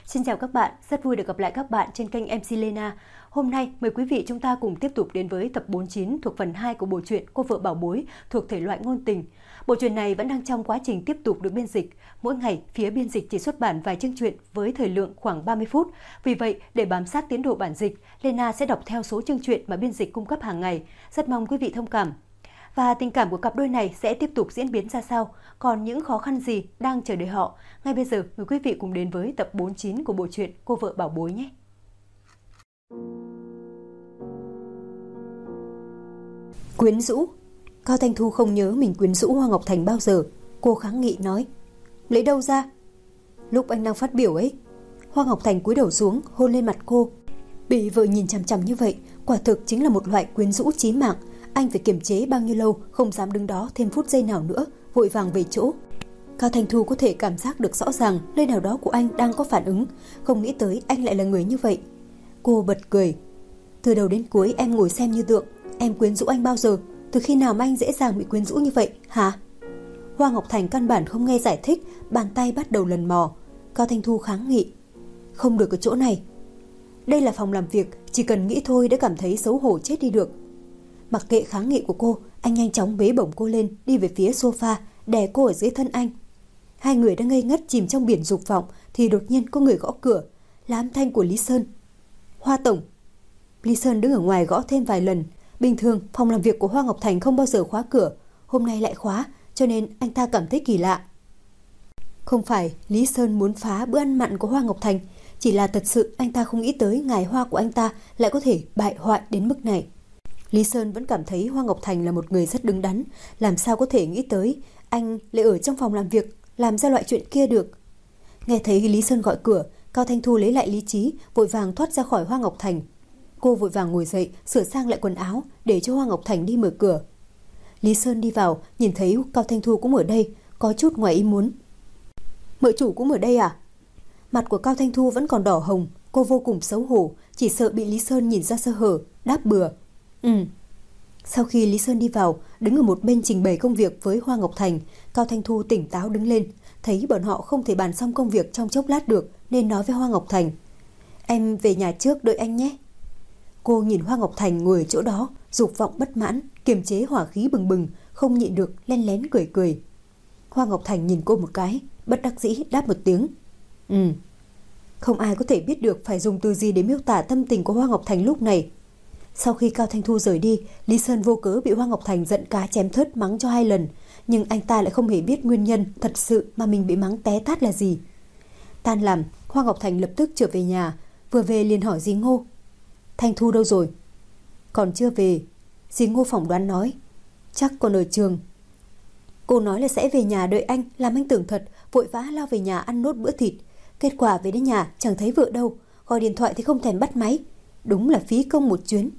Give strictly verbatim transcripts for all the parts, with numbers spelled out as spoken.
Xin chào các bạn, rất vui được gặp lại các bạn trên kênh em xê Lena. Hôm nay mời quý vị chúng ta cùng tiếp tục đến với tập bốn mươi chín thuộc phần hai của bộ truyện Cô vợ bảo bối thuộc thể loại ngôn tình. Bộ truyện này vẫn đang trong quá trình tiếp tục được biên dịch. Mỗi ngày, phía biên dịch chỉ xuất bản vài chương truyện với thời lượng khoảng ba mươi phút. Vì vậy, để bám sát tiến độ bản dịch, Lena sẽ đọc theo số chương truyện mà biên dịch cung cấp hàng ngày. Rất mong quý vị thông cảm. Và tình cảm của cặp đôi này sẽ tiếp tục diễn biến ra sao? Còn những khó khăn gì đang chờ đợi họ? Ngay bây giờ, mời quý vị cùng đến với tập bốn mươi chín của bộ truyện Cô vợ bảo bối nhé! Quyến rũ. Cao Thanh Thu không nhớ mình quyến rũ Hoa Ngọc Thành bao giờ. Cô kháng nghị nói: lấy đâu ra? Lúc anh đang phát biểu ấy. Hoa Ngọc Thành cúi đầu xuống hôn lên mặt cô. Bị vợ nhìn chằm chằm như vậy, quả thực chính là một loại quyến rũ chí mạng. Anh phải kiềm chế bao nhiêu lâu, không dám đứng đó thêm phút giây nào nữa, vội vàng về chỗ. Cao Thanh Thu có thể cảm giác được rõ ràng nơi nào đó của anh đang có phản ứng, không nghĩ tới anh lại là người như vậy. Cô bật cười. Từ đầu đến cuối em ngồi xem như tượng. Em quyến rũ anh bao giờ? Từ khi nào mà anh dễ dàng bị quyến rũ như vậy hả? Hoa Ngọc Thành căn bản không nghe giải thích, bàn tay bắt đầu lần mò. Cao Thanh Thu kháng nghị: không được ở chỗ này. Đây là phòng làm việc, chỉ cần nghĩ thôi đã cảm thấy xấu hổ chết đi được. Mặc kệ kháng nghị của cô, anh nhanh chóng bế bổng cô lên, đi về phía sofa, đè cô ở dưới thân anh. Hai người đang ngây ngất chìm trong biển dục vọng thì đột nhiên có người gõ cửa, là âm thanh của Lý Sơn. Hoa tổng. Lý Sơn đứng ở ngoài gõ thêm vài lần. Bình thường phòng làm việc của Hoa Ngọc Thành không bao giờ khóa cửa, hôm nay lại khóa, cho nên anh ta cảm thấy kỳ lạ. Không phải Lý Sơn muốn phá bữa ăn mặn của Hoa Ngọc Thành, chỉ là thật sự anh ta không nghĩ tới ngài Hoa của anh ta lại có thể bại hoại đến mức này. Lý Sơn vẫn cảm thấy Hoa Ngọc Thành là một người rất đứng đắn, làm sao có thể nghĩ tới anh lại ở trong phòng làm việc làm ra loại chuyện kia được. Nghe thấy Lý Sơn gọi cửa, Cao Thanh Thu lấy lại lý trí, vội vàng thoát ra khỏi Hoa Ngọc Thành. Cô vội vàng ngồi dậy, sửa sang lại quần áo để cho Hoa Ngọc Thành đi mở cửa. Lý Sơn đi vào, nhìn thấy Cao Thanh Thu cũng ở đây, có chút ngoài ý muốn. Mợ chủ cũng ở đây à? Mặt của Cao Thanh Thu vẫn còn đỏ hồng, cô vô cùng xấu hổ, chỉ sợ bị Lý Sơn nhìn ra sơ hở, đáp bừa: Ừ. Sau khi Lý Sơn đi vào, đứng ở một bên trình bày công việc với Hoa Ngọc Thành, Cao Thanh Thu tỉnh táo đứng lên, thấy bọn họ không thể bàn xong công việc trong chốc lát được nên nói với Hoa Ngọc Thành: Em về nhà trước đợi anh nhé. Cô nhìn Hoa Ngọc Thành ngồi ở chỗ đó, dục vọng bất mãn, kiềm chế hỏa khí bừng bừng, không nhịn được len lén cười cười. Hoa Ngọc Thành nhìn cô một cái, bất đắc dĩ đáp một tiếng: Ừ. Không ai có thể biết được phải dùng từ gì để miêu tả tâm tình của Hoa Ngọc Thành lúc này. Sau khi Cao Thanh Thu rời đi, Lý Sơn vô cớ bị Hoa Ngọc Thành giận cá chém thớt mắng cho hai lần, nhưng anh ta lại không hề biết nguyên nhân thật sự mà mình bị mắng té tát là gì. Tan làm, Hoa Ngọc Thành lập tức trở về nhà, vừa về liền hỏi dì Ngô: Thanh Thu đâu rồi? Còn chưa về. Dì Ngô phỏng đoán nói: chắc còn ở trường. Cô nói là sẽ về nhà đợi anh, làm anh tưởng thật, vội vã lao về nhà ăn nốt bữa thịt. Kết quả về đến nhà chẳng thấy vợ đâu, gọi điện thoại thì không thèm bắt máy. Đúng là phí công một chuyến.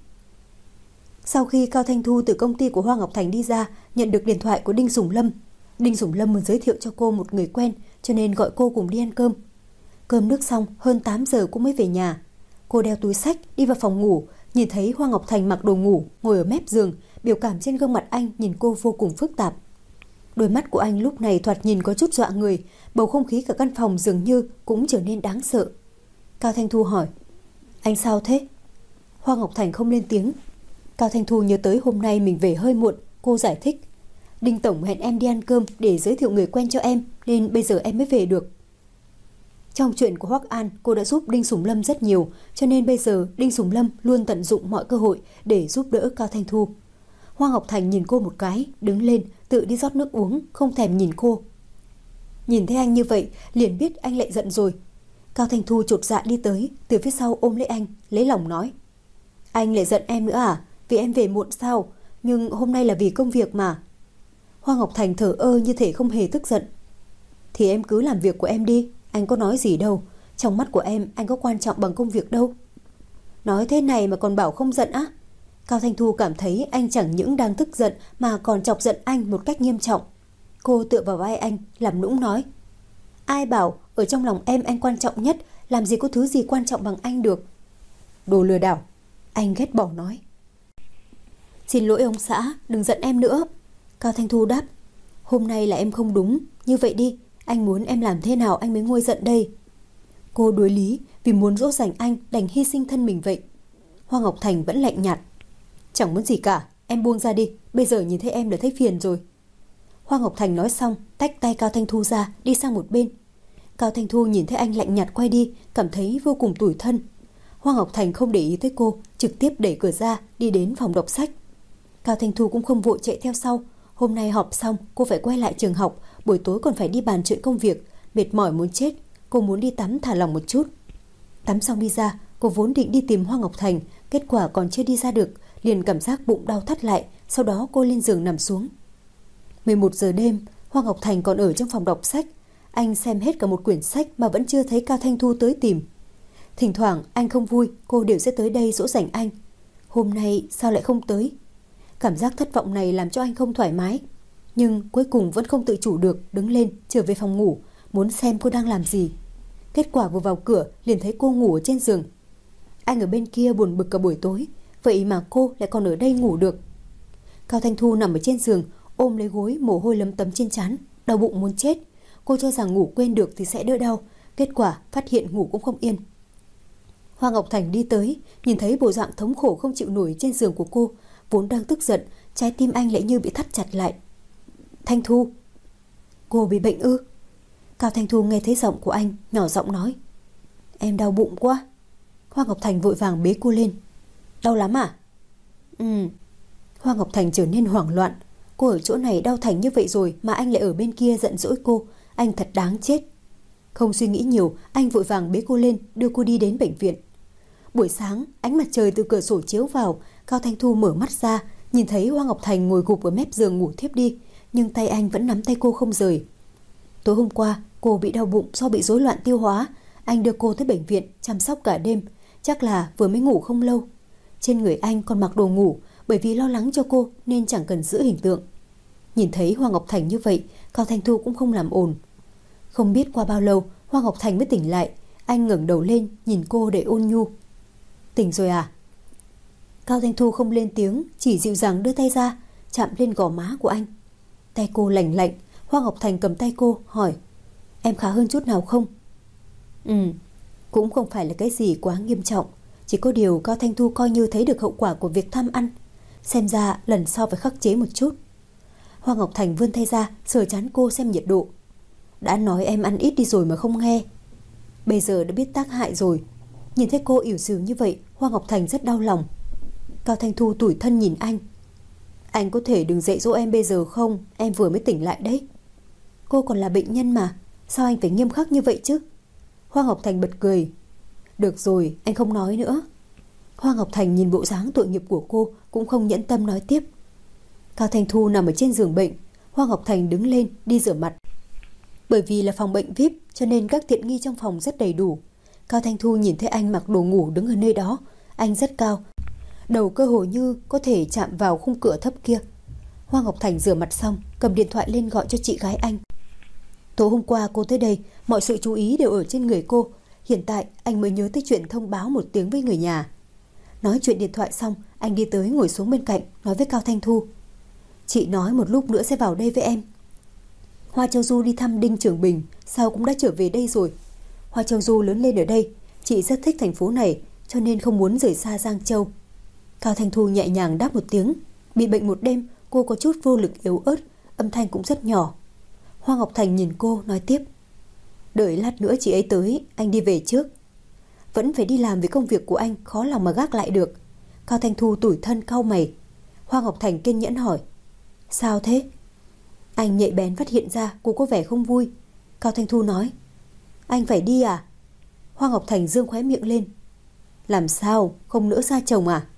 Sau khi Cao Thanh Thu từ công ty của Hoa Ngọc Thành đi ra, nhận được điện thoại của Đinh Sủng Lâm. Đinh Sủng Lâm muốn giới thiệu cho cô một người quen, cho nên gọi cô cùng đi ăn cơm. Cơm nước xong, hơn tám giờ cũng mới về nhà. Cô đeo túi xách đi vào phòng ngủ, nhìn thấy Hoa Ngọc Thành mặc đồ ngủ, ngồi ở mép giường, biểu cảm trên gương mặt anh nhìn cô vô cùng phức tạp. Đôi mắt của anh lúc này thoạt nhìn có chút dọa người, bầu không khí cả căn phòng dường như cũng trở nên đáng sợ. Cao Thanh Thu hỏi: Anh sao thế? Hoa Ngọc Thành không lên tiếng. Cao Thanh Thu nhớ tới hôm nay mình về hơi muộn, cô giải thích: Đinh tổng hẹn em đi ăn cơm để giới thiệu người quen cho em, nên bây giờ em mới về được. Trong chuyện của Hoắc An, cô đã giúp Đinh Sủng Lâm rất nhiều, cho nên bây giờ Đinh Sủng Lâm luôn tận dụng mọi cơ hội để giúp đỡ Cao Thanh Thu. Hoa Ngọc Thành nhìn cô một cái, đứng lên, tự đi rót nước uống, không thèm nhìn cô. Nhìn thấy anh như vậy, liền biết anh lại giận rồi. Cao Thanh Thu chột dạ đi tới, từ phía sau ôm lấy anh, lấy lòng nói: Anh lại giận em nữa à? Vì em về muộn sao? Nhưng hôm nay là vì công việc mà. Hoa Ngọc Thành thở ơ như thể không hề tức giận. Thì em cứ làm việc của em đi, anh có nói gì đâu. Trong mắt của em, anh có quan trọng bằng công việc đâu. Nói thế này mà còn bảo không giận á? Cao Thanh Thu cảm thấy anh chẳng những đang tức giận mà còn chọc giận anh một cách nghiêm trọng. Cô tựa vào vai anh, làm nũng nói: Ai bảo ở trong lòng em anh quan trọng nhất, làm gì có thứ gì quan trọng bằng anh được. Đồ lừa đảo, anh ghét bỏ nói. Xin lỗi ông xã, đừng giận em nữa. Cao Thanh Thu đáp: Hôm nay là em không đúng, như vậy đi, anh muốn em làm thế nào anh mới nguôi giận đây? Cô đối lý, vì muốn dỗ dành anh đành hy sinh thân mình vậy. Hoa Ngọc Thành vẫn lạnh nhạt. Chẳng muốn gì cả, em buông ra đi, bây giờ nhìn thấy em đã thấy phiền rồi. Hoa Ngọc Thành nói xong, tách tay Cao Thanh Thu ra, đi sang một bên. Cao Thanh Thu nhìn thấy anh lạnh nhạt quay đi, cảm thấy vô cùng tủi thân. Hoa Ngọc Thành không để ý tới cô, trực tiếp đẩy cửa ra, đi đến phòng đọc sách. Cao Thanh Thu cũng không vội chạy theo sau. Hôm nay họp xong, cô phải quay lại trường học, buổi tối còn phải đi bàn chuyện công việc, mệt mỏi muốn chết. Cô muốn đi tắm thả lỏng một chút. Tắm xong đi ra, cô vốn định đi tìm Hoa Ngọc Thành, kết quả còn chưa đi ra được, liền cảm giác bụng đau thắt lại, sau đó cô lên giường nằm xuống. mười một giờ đêm, Hoa Ngọc Thành còn ở trong phòng đọc sách. Anh xem hết cả một quyển sách mà vẫn chưa thấy Cao Thanh Thu tới tìm. Thỉnh thoảng anh không vui, cô đều sẽ tới đây dỗ dành anh. Hôm nay sao lại không tới? Cảm giác thất vọng này làm cho anh không thoải mái. Nhưng cuối cùng vẫn không tự chủ được, đứng lên trở về phòng ngủ, muốn xem cô đang làm gì. Kết quả vừa vào cửa liền thấy cô ngủ ở trên giường. Anh ở bên kia buồn bực cả buổi tối, vậy mà cô lại còn ở đây ngủ được. Cao Thanh Thu nằm ở trên giường, ôm lấy gối, mồ hôi lấm tấm trên trán, đau bụng muốn chết. Cô cho rằng ngủ quên được thì sẽ đỡ đau, kết quả phát hiện ngủ cũng không yên. Hoa Ngọc Thành đi tới, nhìn thấy bộ dạng thống khổ không chịu nổi trên giường của cô, vốn đang tức giận, trái tim anh lại như bị thắt chặt lại. Thanh Thu, cô bị bệnh ư? Cao Thanh Thu nghe thấy giọng của anh, nhỏ giọng nói. Em đau bụng quá. Hoa Ngọc Thành vội vàng bế cô lên. Đau lắm à? Ừ. Hoa Ngọc Thành trở nên hoảng loạn. Cô ở chỗ này đau thành như vậy rồi mà anh lại ở bên kia giận dỗi cô. Anh thật đáng chết. Không suy nghĩ nhiều, anh vội vàng bế cô lên, đưa cô đi đến bệnh viện. Buổi sáng, ánh mặt trời từ cửa sổ chiếu vào. Cao Thanh Thu mở mắt ra, nhìn thấy Hoa Ngọc Thành ngồi gục ở mép giường ngủ thiếp đi, nhưng tay anh vẫn nắm tay cô không rời. Tối hôm qua, cô bị đau bụng do bị rối loạn tiêu hóa. Anh đưa cô tới bệnh viện chăm sóc cả đêm, chắc là vừa mới ngủ không lâu. Trên người anh còn mặc đồ ngủ, bởi vì lo lắng cho cô nên chẳng cần giữ hình tượng. Nhìn thấy Hoa Ngọc Thành như vậy, Cao Thanh Thu cũng không làm ồn. Không biết qua bao lâu, Hoa Ngọc Thành mới tỉnh lại. Anh ngẩng đầu lên, nhìn cô để ôn nhu. Tỉnh rồi à? Cao Thanh Thu không lên tiếng, chỉ dịu dàng đưa tay ra, chạm lên gò má của anh. Tay cô lạnh lạnh. Hoa Ngọc Thành cầm tay cô, hỏi. Em khá hơn chút nào không? Ừ, cũng không phải là cái gì quá nghiêm trọng. Chỉ có điều Cao Thanh Thu coi như thấy được hậu quả của việc tham ăn. Xem ra lần sau phải khắc chế một chút. Hoa Ngọc Thành vươn tay ra, sờ trán cô xem nhiệt độ. Đã nói em ăn ít đi rồi mà không nghe. Bây giờ đã biết tác hại rồi. Nhìn thấy cô ỉu xìu như vậy, Hoa Ngọc Thành rất đau lòng. Cao Thanh Thu tủi thân nhìn anh. Anh có thể đừng dạy dỗ em bây giờ không? Em vừa mới tỉnh lại đấy. Cô còn là bệnh nhân mà, sao anh phải nghiêm khắc như vậy chứ? Hoa Ngọc Thành bật cười. Được rồi, anh không nói nữa. Hoa Ngọc Thành nhìn bộ dáng tội nghiệp của cô, cũng không nhẫn tâm nói tiếp. Cao Thanh Thu nằm ở trên giường bệnh. Hoa Ngọc Thành đứng lên đi rửa mặt. Bởi vì là phòng bệnh vi ai pi cho nên các tiện nghi trong phòng rất đầy đủ. Cao Thanh Thu nhìn thấy anh mặc đồ ngủ đứng ở nơi đó. Anh rất cao, đầu cơ hồ như có thể chạm vào khung cửa thấp kia. Hoa Ngọc Thành rửa mặt xong, cầm điện thoại lên gọi cho chị gái anh. Tối hôm qua cô tới đây, mọi sự chú ý đều ở trên người cô. Hiện tại anh mới nhớ tới chuyện thông báo một tiếng với người nhà. Nói chuyện điện thoại xong, anh đi tới ngồi xuống bên cạnh, nói với Cao Thanh Thu. Chị nói một lúc nữa sẽ vào đây với em. Hoa Châu Du đi thăm Đinh Trường Bình, sao cũng đã trở về đây rồi. Hoa Châu Du lớn lên ở đây, chị rất thích thành phố này, cho nên không muốn rời xa Giang Châu. Cao Thanh Thu nhẹ nhàng đáp một tiếng. Bị bệnh một đêm, cô có chút vô lực yếu ớt, âm thanh cũng rất nhỏ. Hoa Ngọc Thành nhìn cô nói tiếp. Đợi lát nữa chị ấy tới, anh đi về trước. Vẫn phải đi làm vì công việc của anh, khó lòng mà gác lại được. Cao Thanh Thu tủi thân cau mày. Hoa Ngọc Thành kiên nhẫn hỏi. Sao thế? Anh nhạy bén phát hiện ra cô có vẻ không vui. Cao Thanh Thu nói. Anh phải đi à? Hoa Ngọc Thành dương khóe miệng lên. Làm sao? Không nỡ xa chồng à?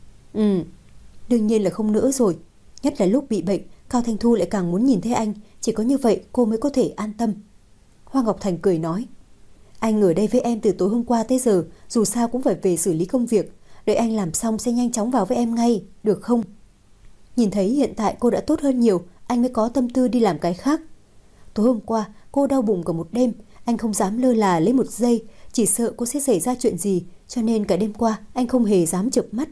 Ừ, đương nhiên là không nỡ rồi. Nhất là lúc bị bệnh, Cao Thanh Thu lại càng muốn nhìn thấy anh. Chỉ có như vậy cô mới có thể an tâm. Hoa Ngọc Thành cười nói. Anh ở đây với em từ tối hôm qua tới giờ, dù sao cũng phải về xử lý công việc. Đợi anh làm xong sẽ nhanh chóng vào với em ngay, được không? Nhìn thấy hiện tại cô đã tốt hơn nhiều, anh mới có tâm tư đi làm cái khác. Tối hôm qua cô đau bụng cả một đêm, anh không dám lơ là lấy một giây, chỉ sợ cô sẽ xảy ra chuyện gì, cho nên cả đêm qua anh không hề dám chợp mắt.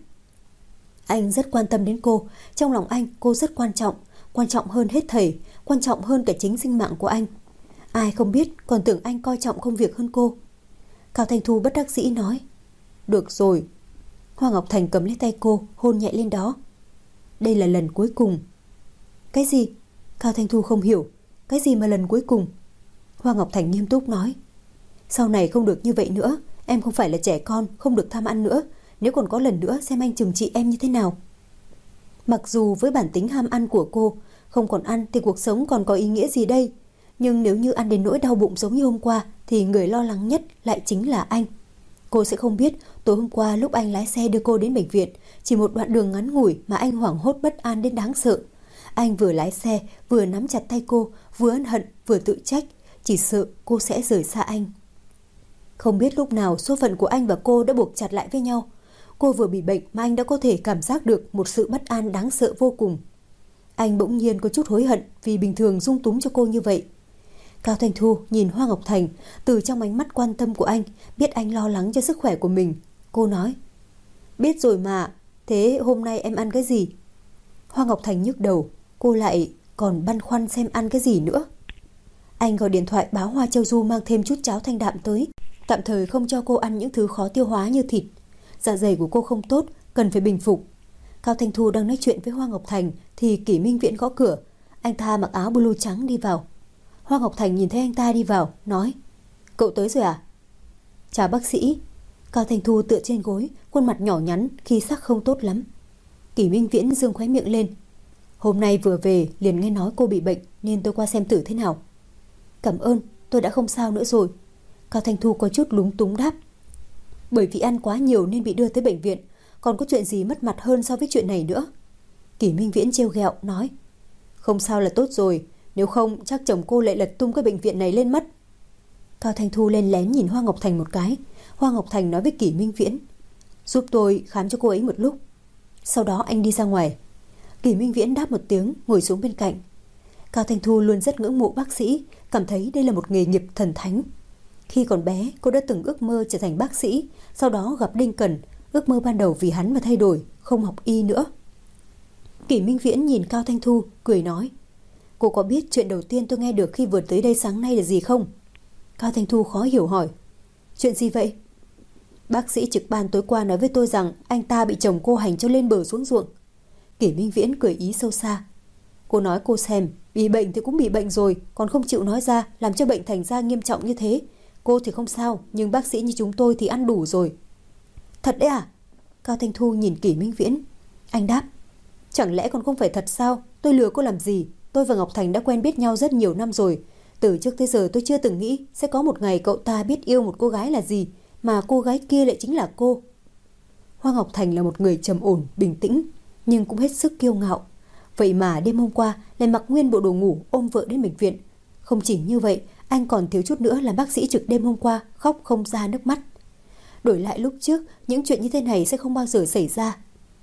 Anh rất quan tâm đến cô, trong lòng anh cô rất quan trọng, quan trọng hơn hết thảy, quan trọng hơn cả chính sinh mạng của anh. Ai không biết còn tưởng anh coi trọng công việc hơn cô. Cao Thanh Thu bất đắc dĩ nói. Được rồi. Hoa Ngọc Thành cầm lấy tay cô, hôn nhẹ lên đó. Đây là lần cuối cùng. Cái gì? Cao Thanh Thu không hiểu. Cái gì mà lần cuối cùng? Hoa Ngọc Thành nghiêm túc nói. Sau này không được như vậy nữa. Em không phải là trẻ con, không được tham ăn nữa. Nếu còn có lần nữa xem anh trừng trị em như thế nào. Mặc dù với bản tính ham ăn của cô, không còn ăn thì cuộc sống còn có ý nghĩa gì đây. Nhưng nếu như ăn đến nỗi đau bụng giống như hôm qua thì người lo lắng nhất lại chính là anh. Cô sẽ không biết tối hôm qua lúc anh lái xe đưa cô đến bệnh viện, chỉ một đoạn đường ngắn ngủi mà anh hoảng hốt bất an đến đáng sợ. Anh vừa lái xe, vừa nắm chặt tay cô, vừa ân hận, vừa tự trách, chỉ sợ cô sẽ rời xa anh. Không biết lúc nào số phận của anh và cô đã buộc chặt lại với nhau. Cô vừa bị bệnh mà anh đã có thể cảm giác được một sự bất an đáng sợ vô cùng. Anh bỗng nhiên có chút hối hận vì bình thường dung túng cho cô như vậy. Cao Thanh Thu nhìn Hoa Ngọc Thành, từ trong ánh mắt quan tâm của anh, biết anh lo lắng cho sức khỏe của mình. Cô nói, biết rồi mà, thế hôm nay em ăn cái gì? Hoa Ngọc Thành nhức đầu, cô lại còn băn khoăn xem ăn cái gì nữa. Anh gọi điện thoại báo Hoa Châu Du mang thêm chút cháo thanh đạm tới, tạm thời không cho cô ăn những thứ khó tiêu hóa như thịt. Dạ dày của cô không tốt, cần phải bình phục. Cao Thanh Thu đang nói chuyện với Hoa Ngọc Thành thì Kỷ Minh Viễn gõ cửa. Anh ta mặc áo blue trắng đi vào. Hoa Ngọc Thành nhìn thấy anh ta đi vào, nói, cậu tới rồi à? Chào bác sĩ. Cao Thanh Thu tựa trên gối, khuôn mặt nhỏ nhắn, khí sắc không tốt lắm. Kỷ Minh Viễn dương khóe miệng lên. Hôm nay vừa về liền nghe nói cô bị bệnh nên tôi qua xem thử thế nào. Cảm ơn, tôi đã không sao nữa rồi. Cao Thanh Thu có chút lúng túng đáp. Bởi vì ăn quá nhiều nên bị đưa tới bệnh viện, còn có chuyện gì mất mặt hơn so với chuyện này nữa? Kỷ Minh Viễn trêu ghẹo nói, không sao là tốt rồi, nếu không chắc chồng cô lại lật tung cái bệnh viện này lên mất. Cao Thanh Thu lên lén nhìn Hoa Ngọc Thành một cái. Hoa Ngọc Thành nói với Kỷ Minh Viễn, giúp tôi khám cho cô ấy một lúc. Sau đó anh đi ra ngoài. Kỷ Minh Viễn đáp một tiếng, ngồi xuống bên cạnh. Cao Thanh Thu luôn rất ngưỡng mộ bác sĩ, cảm thấy đây là một nghề nghiệp thần thánh. Khi còn bé, cô đã từng ước mơ trở thành bác sĩ, sau đó gặp Đinh Cẩn, ước mơ ban đầu vì hắn mà thay đổi, không học y nữa. Kỷ Minh Viễn nhìn Cao Thanh Thu, cười nói, cô có biết chuyện đầu tiên tôi nghe được khi vừa tới đây sáng nay là gì không? Cao Thanh Thu khó hiểu hỏi, chuyện gì vậy? Bác sĩ trực ban tối qua nói với tôi rằng anh ta bị chồng cô hành cho lên bờ xuống ruộng. Kỷ Minh Viễn cười ý sâu xa. Cô nói cô xem, bị bệnh thì cũng bị bệnh rồi, còn không chịu nói ra, làm cho bệnh thành ra nghiêm trọng như thế. Cô thì không sao, nhưng bác sĩ như chúng tôi thì ăn đủ rồi. Thật đấy à? Cao Thanh Thu nhìn Kỷ Minh Viễn. Anh đáp, chẳng lẽ còn không phải thật sao? Tôi lừa cô làm gì? Tôi và Ngọc Thành đã quen biết nhau rất nhiều năm rồi. Từ trước tới giờ tôi chưa từng nghĩ sẽ có một ngày cậu ta biết yêu một cô gái là gì, mà cô gái kia lại chính là cô. Hoa Ngọc Thành là một người trầm ổn, bình tĩnh, nhưng cũng hết sức kiêu ngạo. Vậy mà đêm hôm qua lại mặc nguyên bộ đồ ngủ ôm vợ đến bệnh viện. Không chỉ như vậy, anh còn thiếu chút nữa làm bác sĩ trực đêm hôm qua khóc không ra nước mắt. Đổi lại lúc trước, những chuyện như thế này sẽ không bao giờ xảy ra.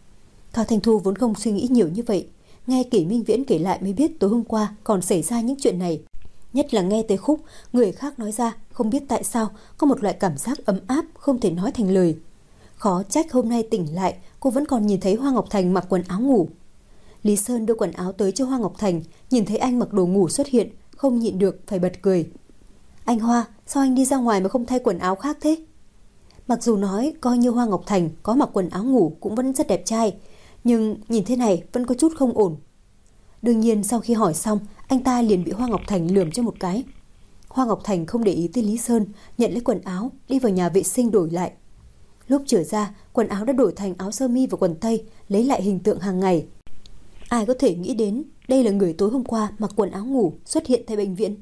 Cao Thanh Thu vốn không suy nghĩ nhiều như vậy. Nghe Kỷ Minh Viễn kể lại mới biết tối hôm qua còn xảy ra những chuyện này. Nhất là nghe tới khúc người khác nói ra, không biết tại sao có một loại cảm giác ấm áp không thể nói thành lời. Khó trách hôm nay tỉnh lại cô vẫn còn nhìn thấy Hoa Ngọc Thành mặc quần áo ngủ. Lý Sơn đưa quần áo tới cho Hoa Ngọc Thành, nhìn thấy anh mặc đồ ngủ xuất hiện, không nhịn được phải bật cười. Anh Hoa, sao anh đi ra ngoài mà không thay quần áo khác thế? Mặc dù nói coi như Hoa Ngọc Thành có mặc quần áo ngủ cũng vẫn rất đẹp trai, nhưng nhìn thế này vẫn có chút không ổn. Đương nhiên sau khi hỏi xong, anh ta liền bị Hoa Ngọc Thành lườm cho một cái. Hoa Ngọc Thành không để ý tới Lý Sơn, nhận lấy quần áo, đi vào nhà vệ sinh đổi lại. Lúc trở ra, quần áo đã đổi thành áo sơ mi và quần tây, lấy lại hình tượng hàng ngày. Ai có thể nghĩ đến đây là người tối hôm qua mặc quần áo ngủ xuất hiện tại bệnh viện.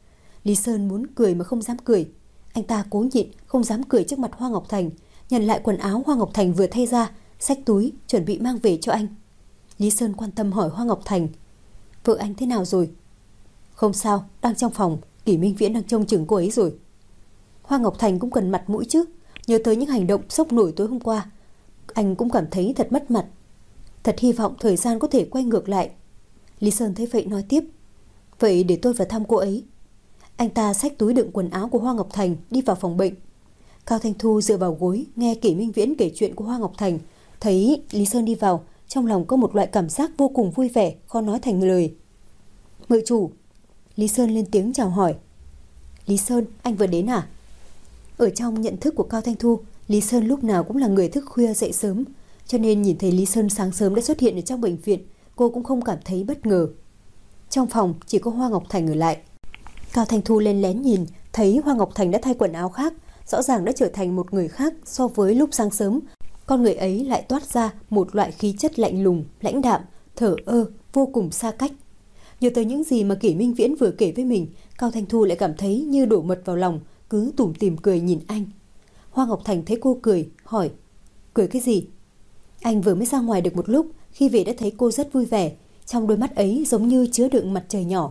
Lý Sơn muốn cười mà không dám cười. Anh ta cố nhịn không dám cười trước mặt Hoa Ngọc Thành, nhận lại quần áo Hoa Ngọc Thành vừa thay ra, xách túi chuẩn bị mang về cho anh. Lý Sơn quan tâm hỏi Hoa Ngọc Thành, vợ anh thế nào rồi? Không sao, đang trong phòng, Kỷ Minh Viễn đang trông chừng cô ấy rồi. Hoa Ngọc Thành cũng cần mặt mũi chứ, nhớ tới những hành động sốc nổi tối hôm qua, anh cũng cảm thấy thật mất mặt. Thật hy vọng thời gian có thể quay ngược lại. Lý Sơn thấy vậy nói tiếp, vậy để tôi vào thăm cô ấy. Anh ta xách túi đựng quần áo của Hoa Ngọc Thành đi vào phòng bệnh. Cao Thanh Thu dựa vào gối nghe Kỷ Minh Viễn kể chuyện của Hoa Ngọc Thành, thấy Lý Sơn đi vào, trong lòng có một loại cảm giác vô cùng vui vẻ, khó nói thành lời. Ngự chủ. Lý Sơn lên tiếng chào hỏi. Lý Sơn, anh vừa đến à? Ở trong nhận thức của Cao Thanh Thu, Lý Sơn lúc nào cũng là người thức khuya dậy sớm, cho nên nhìn thấy Lý Sơn sáng sớm đã xuất hiện ở trong bệnh viện, cô cũng không cảm thấy bất ngờ. Trong phòng chỉ có Hoa Ngọc Thành ở lại. Cao Thanh Thu lên lén nhìn, thấy Hoa Ngọc Thành đã thay quần áo khác, rõ ràng đã trở thành một người khác so với lúc sáng sớm. Con người ấy lại toát ra một loại khí chất lạnh lùng, lãnh đạm, thờ ơ, vô cùng xa cách. Nhớ tới những gì mà Kỷ Minh Viễn vừa kể với mình, Cao Thanh Thu lại cảm thấy như đổ mật vào lòng, cứ tủm tỉm cười nhìn anh. Hoa Ngọc Thành thấy cô cười, hỏi: cười cái gì? Anh vừa mới ra ngoài được một lúc, khi về đã thấy cô rất vui vẻ, trong đôi mắt ấy giống như chứa đựng mặt trời nhỏ.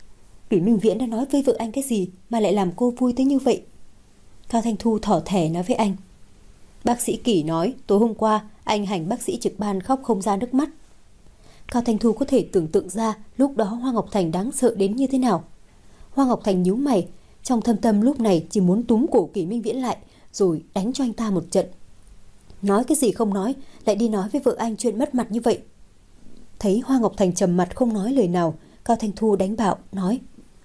Kỷ Minh Viễn đã nói với vợ anh cái gì mà lại làm cô vui tới như vậy? Cao Thanh Thu thỏ thẻ nói với anh: bác sĩ Kỷ nói tối hôm qua anh hành bác sĩ trực ban khóc không ra nước mắt. Cao Thanh Thu có thể tưởng tượng ra lúc đó Hoa Ngọc Thành đáng sợ đến như thế nào. Hoa Ngọc Thành nhíu mày, trong thâm tâm lúc này chỉ muốn túm cổ Kỷ Minh Viễn lại rồi đánh cho anh ta một trận. Nói cái gì không nói, lại đi nói với vợ anh chuyện mất mặt như vậy. Thấy Hoa Ngọc Thành trầm mặt không nói lời nào, Cao Thanh Thu đánh bạo nói: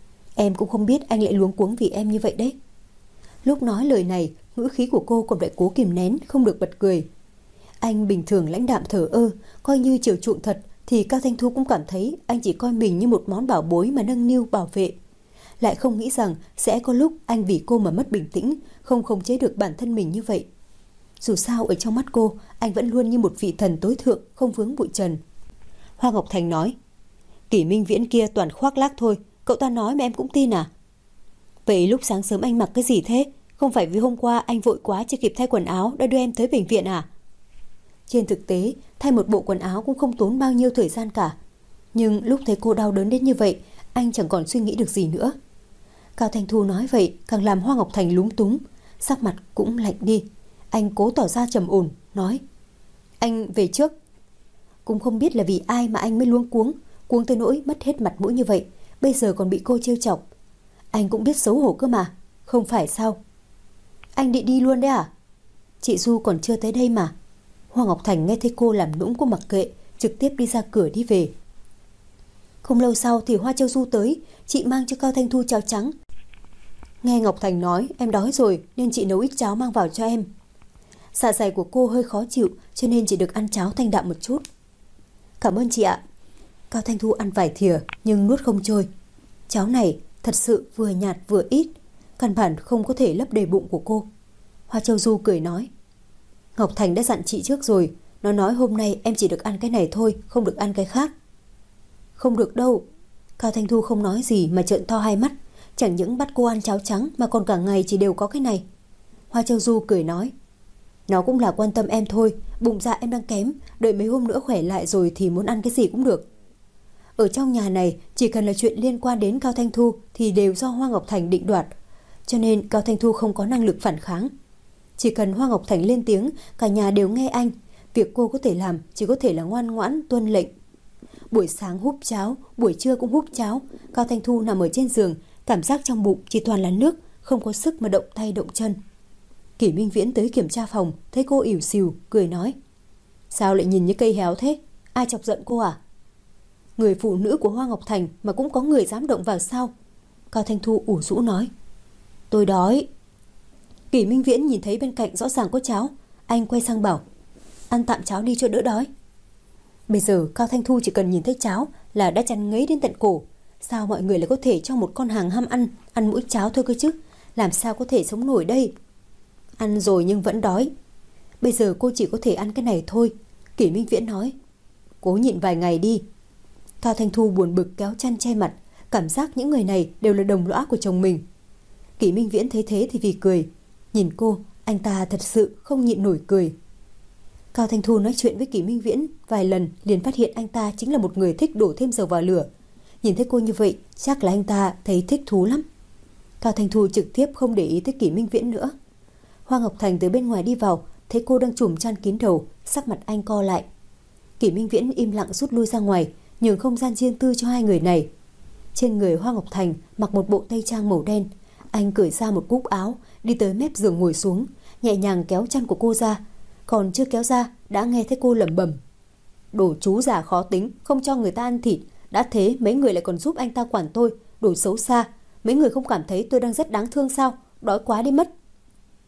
em cũng không biết anh lại luống cuống vì em như vậy đấy. Lúc nói lời này, ngữ khí của cô còn lại cố kìm nén không được bật cười. Anh bình thường lãnh đạm thờ ơ, coi như chiều chuộng thật, thì Cao Thanh Thu cũng cảm thấy anh chỉ coi mình như một món bảo bối mà nâng niu bảo vệ. Lại không nghĩ rằng sẽ có lúc anh vì cô mà mất bình tĩnh, không khống chế được bản thân mình như vậy. Dù sao ở trong mắt cô, anh vẫn luôn như một vị thần tối thượng, không vướng bụi trần. Hoa Ngọc Thành nói: Kỷ Minh Viễn kia toàn khoác lác thôi, cậu ta nói mà em cũng tin à? Vậy lúc sáng sớm anh mặc cái gì thế? Không phải vì hôm qua anh vội quá chưa kịp thay quần áo đã đưa em tới bệnh viện à? Trên thực tế, thay một bộ quần áo cũng không tốn bao nhiêu thời gian cả. Nhưng lúc thấy cô đau đớn đến như vậy, anh chẳng còn suy nghĩ được gì nữa. Cao Thanh Thu nói vậy càng làm Hoa Ngọc Thành lúng túng, sắc mặt cũng lạnh đi. Anh cố tỏ ra trầm ổn, nói: anh về trước. Cũng không biết là vì ai mà anh mới luống cuống, cuống tới nỗi mất hết mặt mũi như vậy, bây giờ còn bị cô trêu chọc. Anh cũng biết xấu hổ cơ mà, không phải sao? Anh định đi luôn đấy à? Chị Du còn chưa tới đây mà. Hoa Ngọc Thành nghe thấy cô làm nũng cũng mặc kệ, trực tiếp đi ra cửa đi về. Không lâu sau thì Hoa Châu Du tới, chị mang cho Cao Thanh Thu cháo trắng. Nghe Ngọc Thành nói em đói rồi nên chị nấu ít cháo mang vào cho em. Dạ dày của cô hơi khó chịu cho nên chỉ được ăn cháo thanh đạm một chút. Cảm ơn chị ạ. Cao Thanh Thu ăn vài thìa nhưng nuốt không trôi. Cháo này thật sự vừa nhạt vừa ít, căn bản không có thể lấp đầy bụng của cô. Hoa Châu Du cười nói: Ngọc Thành đã dặn chị trước rồi, nó nói hôm nay em chỉ được ăn cái này thôi, không được ăn cái khác. Không được đâu. Cao Thanh Thu không nói gì mà trợn to hai mắt, chẳng những bắt cô ăn cháo trắng mà còn cả ngày chỉ đều có cái này. Hoa Châu Du cười nói: nó cũng là quan tâm em thôi, bụng dạ em đang kém, đợi mấy hôm nữa khỏe lại rồi thì muốn ăn cái gì cũng được. Ở trong nhà này, chỉ cần là chuyện liên quan đến Cao Thanh Thu thì đều do Hoa Ngọc Thành định đoạt, cho nên Cao Thanh Thu không có năng lực phản kháng. Chỉ cần Hoa Ngọc Thành lên tiếng, cả nhà đều nghe anh, việc cô có thể làm chỉ có thể là ngoan ngoãn tuân lệnh. Buổi sáng húp cháo, buổi trưa cũng húp cháo, Cao Thanh Thu nằm ở trên giường, cảm giác trong bụng chỉ toàn là nước, không có sức mà động tay động chân. Kỷ Minh Viễn tới kiểm tra phòng, thấy cô ỉu xìu, cười nói: sao lại nhìn như cây héo thế? Ai chọc giận cô à? Người phụ nữ của Hoa Ngọc Thành mà cũng có người dám động vào sao? Cao Thanh Thu ủ rũ nói: tôi đói. Kỷ Minh Viễn nhìn thấy bên cạnh rõ ràng có cháo, anh quay sang bảo: ăn tạm cháo đi cho đỡ đói. Bây giờ Cao Thanh Thu chỉ cần nhìn thấy cháo là đã chăn ngấy đến tận cổ. Sao mọi người lại có thể cho một con hàng ham ăn ăn mỗi cháo thôi cơ chứ? Làm sao có thể sống nổi đây? Ăn rồi nhưng vẫn đói. Bây giờ cô chỉ có thể ăn cái này thôi. Kỷ Minh Viễn nói: cố nhịn vài ngày đi. Cao Thanh Thu buồn bực kéo chăn che mặt, cảm giác những người này đều là đồng lõa của chồng mình. Kỷ Minh Viễn thấy thế thì vì cười. Nhìn cô, anh ta thật sự không nhịn nổi cười. Cao Thanh Thu nói chuyện với Kỷ Minh Viễn vài lần liền phát hiện anh ta chính là một người thích đổ thêm dầu vào lửa. Nhìn thấy cô như vậy, chắc là anh ta thấy thích thú lắm. Cao Thanh Thu trực tiếp không để ý tới Kỷ Minh Viễn nữa. Hoa Ngọc Thành từ bên ngoài đi vào, thấy cô đang trùm chăn kín đầu, sắc mặt anh co lại. Kỷ Minh Viễn im lặng rút lui ra ngoài, nhường không gian riêng tư cho hai người này. Trên người Hoa Ngọc Thành mặc một bộ tây trang màu đen, anh cởi ra một cúc áo, đi tới mép giường ngồi xuống, nhẹ nhàng kéo chăn của cô ra. Còn chưa kéo ra đã nghe thấy cô lẩm bẩm: đồ chú già khó tính, không cho người ta ăn thịt, đã thế mấy người lại còn giúp anh ta quản tôi, đồ xấu xa. Mấy người không cảm thấy tôi đang rất đáng thương sao? Đói quá đi mất.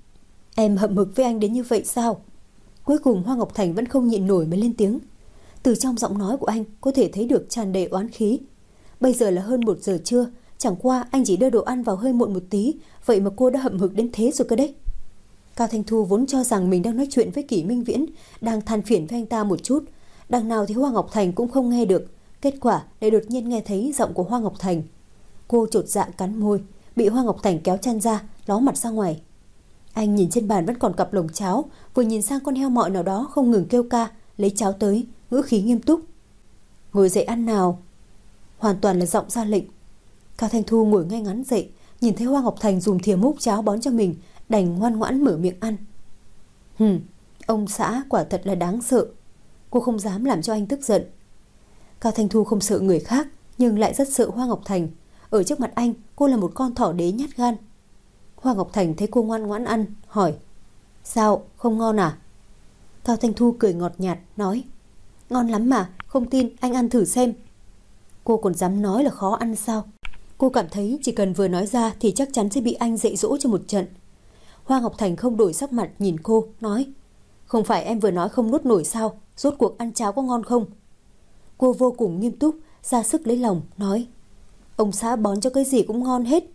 Em hậm hực với anh đến như vậy sao? Cuối cùng Hoa Ngọc Thành vẫn không nhịn nổi mới lên tiếng. Từ trong giọng nói của anh có thể thấy được tràn đầy oán khí. Bây giờ là hơn một giờ trưa, chẳng qua anh chỉ đưa đồ ăn vào hơi muộn một tí, vậy mà cô đã hậm hực đến thế rồi cơ đấy. Cao Thanh Thu vốn cho rằng mình đang nói chuyện với Kỷ Minh Viễn, đang than phiền với anh ta một chút, đằng nào thì Hoa Ngọc Thành cũng không nghe được, kết quả lại đột nhiên nghe thấy giọng của Hoa Ngọc Thành. Cô chột dạ cắn môi, bị Hoa Ngọc Thành kéo chăn ra, ló mặt ra ngoài. Anh nhìn trên bàn vẫn còn cặp lồng cháo, vừa nhìn sang con heo mọi nào đó không ngừng kêu ca, lấy cháo tới, ngữ khí nghiêm túc. Ngồi dậy ăn nào. Hoàn toàn là giọng ra lệnh. Cao Thanh Thu ngồi ngay ngắn dậy, nhìn thấy Hoa Ngọc Thành dùng thìa múc cháo bón cho mình, đành ngoan ngoãn mở miệng ăn. Hừm, ông xã quả thật là đáng sợ. Cô không dám làm cho anh tức giận. Cao Thanh Thu không sợ người khác, nhưng lại rất sợ Hoa Ngọc Thành. Ở trước mặt anh, cô là một con thỏ đế nhát gan. Hoa Ngọc Thành thấy cô ngoan ngoãn ăn, hỏi: Sao, không ngon à? Cao Thanh Thu cười ngọt nhạt, nói: Ngon lắm mà, không tin anh ăn thử xem. Cô còn dám nói là khó ăn sao? Cô cảm thấy chỉ cần vừa nói ra thì chắc chắn sẽ bị anh dạy dỗ cho một trận. Hoa Ngọc Thành không đổi sắc mặt nhìn cô, nói: Không phải em vừa nói không nuốt nổi sao? Rốt cuộc ăn cháo có ngon không? Cô vô cùng nghiêm túc, ra sức lấy lòng, nói: Ông xã bón cho cái gì cũng ngon hết.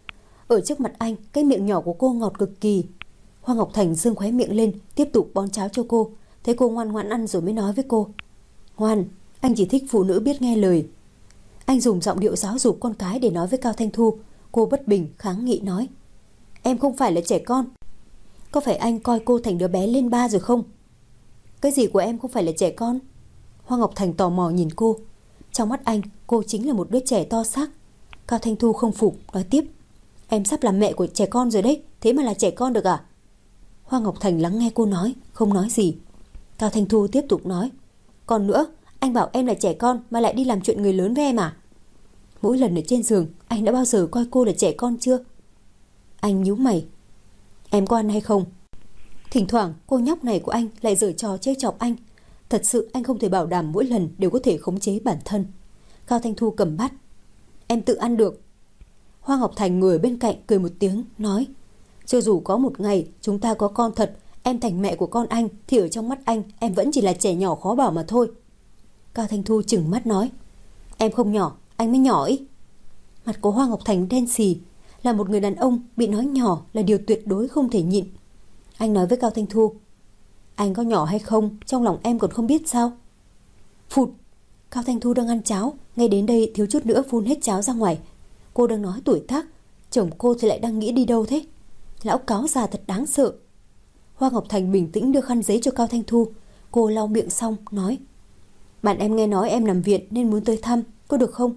Ở trước mặt anh, cái miệng nhỏ của cô ngọt cực kỳ. Hoa Ngọc Thành dương khóe miệng lên, tiếp tục bón cháo cho cô. Thấy cô ngoan ngoãn ăn rồi mới nói với cô: Ngoan, anh chỉ thích phụ nữ biết nghe lời. Anh dùng giọng điệu giáo dục con cái để nói với Cao Thanh Thu. Cô bất bình kháng nghị nói: Em không phải là trẻ con. Có phải anh coi cô thành đứa bé lên ba rồi không? Cái gì của em không phải là trẻ con? Hoa Ngọc Thành tò mò nhìn cô. Trong mắt anh, cô chính là một đứa trẻ to xác. Cao Thanh Thu không phục, nói tiếp: Em sắp làm mẹ của trẻ con rồi đấy, thế mà là trẻ con được à? Hoa Ngọc Thành lắng nghe cô nói, không nói gì. Cao Thanh Thu tiếp tục nói: Còn nữa, anh bảo em là trẻ con mà lại đi làm chuyện người lớn với em à? Mỗi lần ở trên giường, anh đã bao giờ coi cô là trẻ con chưa? Anh nhíu mày. Em có ăn hay không? Thỉnh thoảng cô nhóc này của anh lại giở trò trêu chọc anh. Thật sự anh không thể bảo đảm mỗi lần đều có thể khống chế bản thân. Cao Thanh Thu cầm bát. Em tự ăn được. Hoa Ngọc Thành ngồi bên cạnh cười một tiếng, nói: Cho dù có một ngày chúng ta có con thật, em thành mẹ của con anh, thì ở trong mắt anh em vẫn chỉ là trẻ nhỏ khó bảo mà thôi. Cao Thanh Thu trừng mắt nói: Em không nhỏ, anh mới nhỏ ý. Mặt của Hoa Ngọc Thành đen xì. Là một người đàn ông, bị nói nhỏ là điều tuyệt đối không thể nhịn. Anh nói với Cao Thanh Thu: Anh có nhỏ hay không, trong lòng em còn không biết sao? Phụt. Cao Thanh Thu đang ăn cháo, ngay đến đây thiếu chút nữa phun hết cháo ra ngoài. Cô đang nói tuổi tác, chồng cô thì lại đang nghĩ đi đâu thế? Lão cáo già thật đáng sợ. Hoa Ngọc Thành bình tĩnh đưa khăn giấy cho Cao Thanh Thu. Cô lau miệng xong, nói: Bạn em nghe nói em nằm viện nên muốn tới thăm, có được không?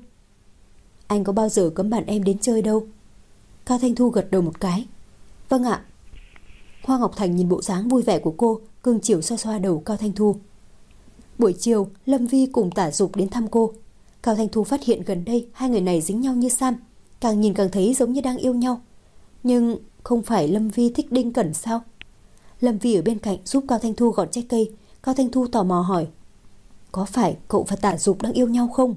Anh có bao giờ cấm bạn em đến chơi đâu. Cao Thanh Thu gật đầu một cái. Vâng ạ. Hoa Ngọc Thành nhìn bộ dáng vui vẻ của cô, cưng chiều xoa xoa đầu Cao Thanh Thu. Buổi chiều, Lâm Vi cùng Tả Dục đến thăm cô. Cao Thanh Thu phát hiện gần đây hai người này dính nhau như sam, càng nhìn càng thấy giống như đang yêu nhau. Nhưng không phải Lâm Vi thích Đinh Cẩn sao? Lâm Vi ở bên cạnh giúp Cao Thanh Thu gọt trái cây. Cao Thanh Thu tò mò hỏi: Có phải cậu và Tả Dục đang yêu nhau không?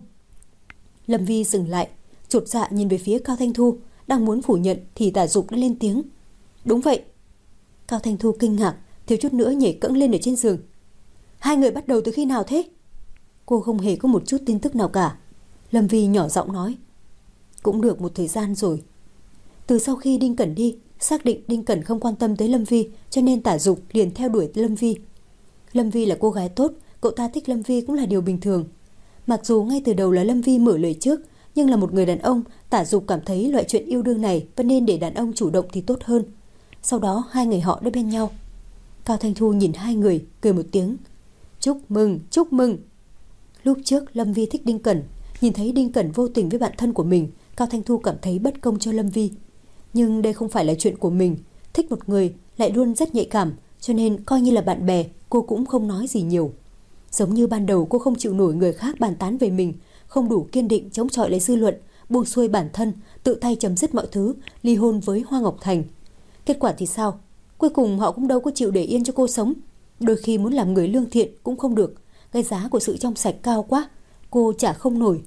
Lâm Vi dừng lại, chột dạ nhìn về phía Cao Thanh Thu, đang muốn phủ nhận thì Tả Dục đã lên tiếng: Đúng vậy. Cao Thanh Thu kinh ngạc, thiếu chút nữa nhảy cẫng lên ở trên giường. Hai người bắt đầu từ khi nào thế? Cô không hề có một chút tin tức nào cả. Lâm Vi nhỏ giọng nói: Cũng được một thời gian rồi. Từ sau khi Đinh Cẩn đi, xác định Đinh Cẩn không quan tâm tới Lâm Vi, cho nên Tả Dục liền theo đuổi Lâm Vi. Lâm Vi là cô gái tốt, cậu ta thích Lâm Vi cũng là điều bình thường. Mặc dù ngay từ đầu là Lâm Vi mở lời trước, nhưng là một người đàn ông, Tả Dục cảm thấy loại chuyện yêu đương này vẫn nên để đàn ông chủ động thì tốt hơn. Sau đó hai người họ đã bên nhau. Cao Thanh Thu nhìn hai người, cười một tiếng: Chúc mừng, chúc mừng. Lúc trước Lâm Vi thích Đinh Cẩn, nhìn thấy Đinh Cẩn vô tình với bạn thân của mình, Cao Thanh Thu cảm thấy bất công cho Lâm Vi. Nhưng đây không phải là chuyện của mình, thích một người lại luôn rất nhạy cảm, cho nên coi như là bạn bè, cô cũng không nói gì nhiều. Giống như ban đầu cô không chịu nổi người khác bàn tán về mình, không đủ kiên định chống chọi lấy dư luận, buông xuôi bản thân, tự tay chấm dứt mọi thứ, ly hôn với Hoa Ngọc Thành. Kết quả thì sao? Cuối cùng họ cũng đâu có chịu để yên cho cô sống. Đôi khi muốn làm người lương thiện cũng không được, cái giá của sự trong sạch cao quá, cô trả không nổi.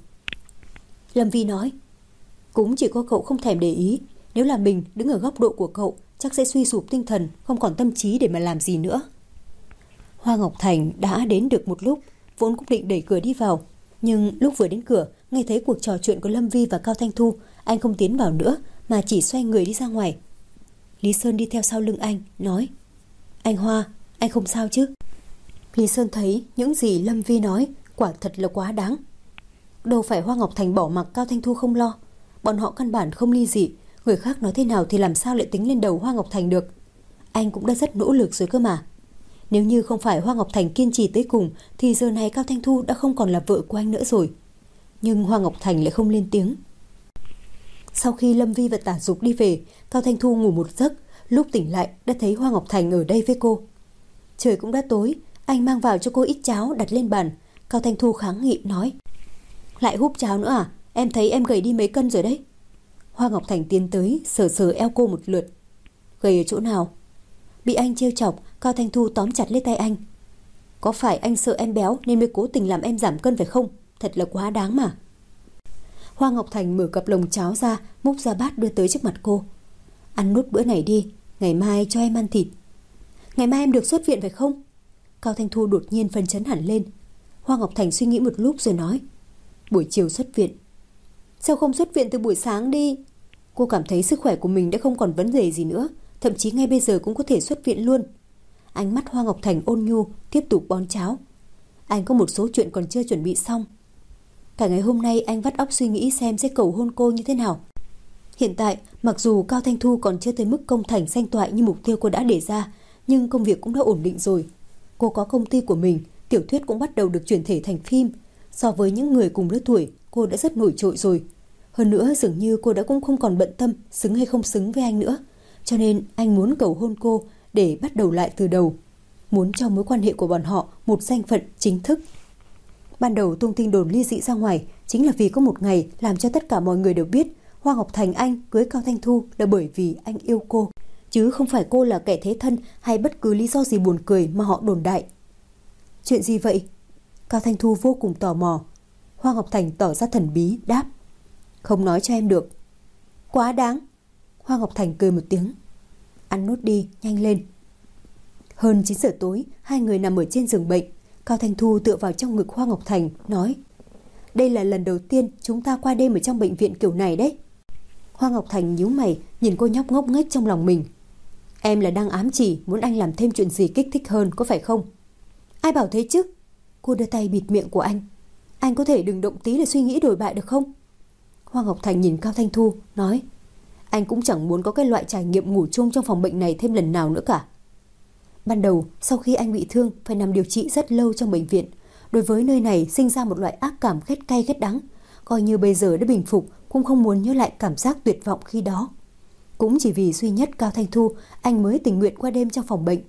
Lâm Vi nói: Cũng chỉ có cậu không thèm để ý, nếu là mình đứng ở góc độ của cậu chắc sẽ suy sụp tinh thần, không còn tâm trí để mà làm gì nữa. Hoa Ngọc Thành đã đến được một lúc, vốn cũng định đẩy cửa đi vào, nhưng lúc vừa đến cửa, nghe thấy cuộc trò chuyện của Lâm Vi và Cao Thanh Thu, anh không tiến vào nữa mà chỉ xoay người đi ra ngoài. Lý Sơn đi theo sau lưng anh, nói: "Anh Hoa, anh không sao chứ?" Lý Sơn thấy những gì Lâm Vi nói quả thật là quá đáng. Đâu phải Hoa Ngọc Thành bỏ mặc Cao Thanh Thu không lo, bọn họ căn bản không ly dị, người khác nói thế nào thì làm sao lại tính lên đầu Hoa Ngọc Thành được. Anh cũng đã rất nỗ lực rồi cơ mà. Nếu như không phải Hoa Ngọc Thành kiên trì tới cùng thì giờ này Cao Thanh Thu đã không còn là vợ của anh nữa rồi. Nhưng Hoa Ngọc Thành lại không lên tiếng. Sau khi Lâm Vi và Tả Dục đi về, Cao Thanh Thu ngủ một giấc, lúc tỉnh lại đã thấy Hoa Ngọc Thành ở đây với cô. Trời cũng đã tối, anh mang vào cho cô ít cháo đặt lên bàn. Cao Thanh Thu kháng nghị nói: "Lại húp cháo nữa à? Em thấy em gầy đi mấy cân rồi đấy." Hoa Ngọc Thành tiến tới sờ sờ eo cô một lượt. "Gầy ở chỗ nào?" Bị anh trêu chọc, Cao Thanh Thu tóm chặt lấy tay anh. "Có phải anh sợ em béo nên mới cố tình làm em giảm cân phải không? Thật là quá đáng mà." Hoa Ngọc Thành mở cặp lồng cháo ra, múc ra bát đưa tới trước mặt cô. "Ăn nốt bữa này đi, ngày mai cho em ăn thịt." "Ngày mai em được xuất viện phải không?" Cao Thanh Thu đột nhiên phấn chấn hẳn lên. Hoa Ngọc Thành suy nghĩ một lúc rồi nói: "Buổi chiều xuất viện." "Sao không xuất viện từ buổi sáng đi?" Cô cảm thấy sức khỏe của mình đã không còn vấn đề gì nữa, thậm chí ngay bây giờ cũng có thể xuất viện luôn. Ánh mắt Hoa Ngọc Thành ôn nhu, tiếp tục bón cháo. Anh có một số chuyện còn chưa chuẩn bị xong. Cả ngày hôm nay anh vắt óc suy nghĩ xem sẽ cầu hôn cô như thế nào. Hiện tại, mặc dù Cao Thanh Thu còn chưa tới mức công thành danh toại như mục tiêu cô đã đề ra, nhưng công việc cũng đã ổn định rồi. Cô có công ty của mình, tiểu thuyết cũng bắt đầu được chuyển thể thành phim. So với những người cùng lứa tuổi, cô đã rất nổi trội rồi. Hơn nữa, dường như cô đã cũng không còn bận tâm xứng hay không xứng với anh nữa. Cho nên anh muốn cầu hôn cô để bắt đầu lại từ đầu. Muốn cho mối quan hệ của bọn họ một danh phận chính thức. Ban đầu tung tin đồn ly dị ra ngoài chính là vì có một ngày làm cho tất cả mọi người đều biết Hoa Ngọc Thành anh cưới Cao Thanh Thu là bởi vì anh yêu cô, chứ không phải cô là kẻ thế thân hay bất cứ lý do gì buồn cười mà họ đồn đại. "Chuyện gì vậy?" Cao Thanh Thu vô cùng tò mò. Hoa Ngọc Thành tỏ ra thần bí đáp: "Không nói cho em được." "Quá đáng." Hoa Ngọc Thành cười một tiếng. "Ăn nốt đi, nhanh lên." Hơn chín giờ tối, hai người nằm ở trên giường bệnh. Cao Thanh Thu tựa vào trong ngực Hoa Ngọc Thành, nói: "Đây là lần đầu tiên chúng ta qua đêm ở trong bệnh viện kiểu này đấy." Hoa Ngọc Thành nhíu mày, nhìn cô nhóc ngốc nghếch trong lòng mình. "Em là đang ám chỉ muốn anh làm thêm chuyện gì kích thích hơn, có phải không?" "Ai bảo thế chứ?" Cô đưa tay bịt miệng của anh. "Anh có thể đừng động tí là suy nghĩ đổi bại được không?" Hoa Ngọc Thành nhìn Cao Thanh Thu, nói: "Anh cũng chẳng muốn có cái loại trải nghiệm ngủ chung trong phòng bệnh này thêm lần nào nữa cả." Ban đầu, sau khi anh bị thương phải nằm điều trị rất lâu trong bệnh viện, đối với nơi này sinh ra một loại ác cảm ghét cay ghét đắng. Coi như bây giờ đã bình phục, cũng không muốn nhớ lại cảm giác tuyệt vọng khi đó. Cũng chỉ vì duy nhất Cao Thanh Thu, anh mới tình nguyện qua đêm trong phòng bệnh.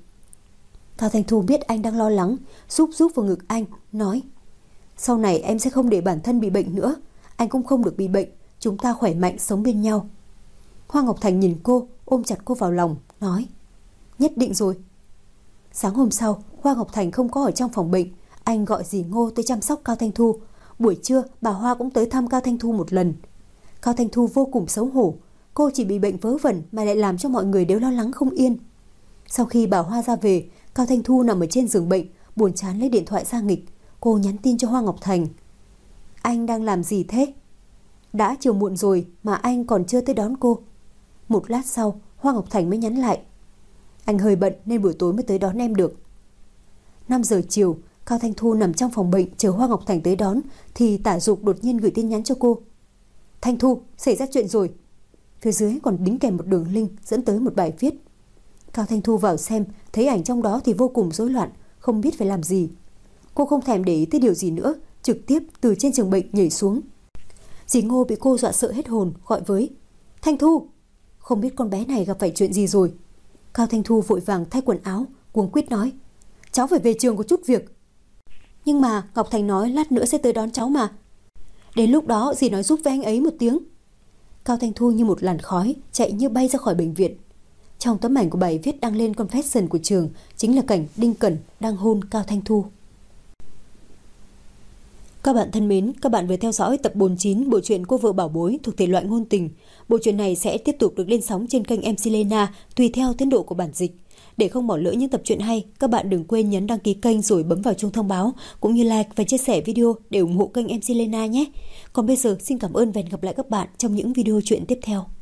Cao Thanh Thu biết anh đang lo lắng, giúp giúp vào ngực anh, nói: "Sau này em sẽ không để bản thân bị bệnh nữa, anh cũng không được bị bệnh, chúng ta khỏe mạnh sống bên nhau." Hoa Ngọc Thành nhìn cô, ôm chặt cô vào lòng, nói: "Nhất định rồi." Sáng hôm sau, Hoa Ngọc Thành không có ở trong phòng bệnh, anh gọi dì Ngô tới chăm sóc Cao Thanh Thu. Buổi trưa, bà Hoa cũng tới thăm Cao Thanh Thu một lần. Cao Thanh Thu vô cùng xấu hổ, cô chỉ bị bệnh vớ vẩn mà lại làm cho mọi người đều lo lắng không yên. Sau khi bà Hoa ra về, Cao Thanh Thu nằm ở trên giường bệnh, buồn chán lấy điện thoại ra nghịch. Cô nhắn tin cho Hoa Ngọc Thành: "Anh đang làm gì thế? Đã chiều muộn rồi mà anh còn chưa tới đón cô." Một lát sau, Hoa Ngọc Thành mới nhắn lại: "Anh hơi bận nên buổi tối mới tới đón em được." năm giờ chiều, Cao Thanh Thu nằm trong phòng bệnh chờ Hoa Ngọc Thành tới đón thì Tả Dục đột nhiên gửi tin nhắn cho cô: "Thanh Thu, xảy ra chuyện rồi." Phía dưới còn đính kèm một đường link dẫn tới một bài viết. Cao Thanh Thu vào xem, thấy ảnh trong đó thì vô cùng rối loạn, không biết phải làm gì. Cô không thèm để ý tới điều gì nữa, trực tiếp từ trên giường bệnh nhảy xuống. Dì Ngô bị cô dọa sợ hết hồn, gọi với: "Thanh Thu!" Không biết con bé này gặp phải chuyện gì rồi. Cao Thanh Thu vội vàng thay quần áo, cuống quýt nói: "Cháu phải về trường có chút việc." "Nhưng mà Ngọc Thành nói lát nữa sẽ tới đón cháu mà. Đến lúc đó dì nói giúp với anh ấy một tiếng." Cao Thanh Thu như một làn khói chạy như bay ra khỏi bệnh viện. Trong tấm ảnh của bài viết đăng lên confession của trường chính là cảnh Đinh Cẩn đang hôn Cao Thanh Thu. Các bạn thân mến, các bạn vừa theo dõi tập bốn mươi chín bộ truyện Cô vợ bảo bối thuộc thể loại ngôn tình. Bộ truyện này sẽ tiếp tục được lên sóng trên kênh em xê Lena tùy theo tiến độ của bản dịch. Để không bỏ lỡ những tập truyện hay, các bạn đừng quên nhấn đăng ký kênh rồi bấm vào chuông thông báo, cũng như like và chia sẻ video để ủng hộ kênh em xê Lena nhé. Còn bây giờ xin cảm ơn và hẹn gặp lại các bạn trong những video truyện tiếp theo.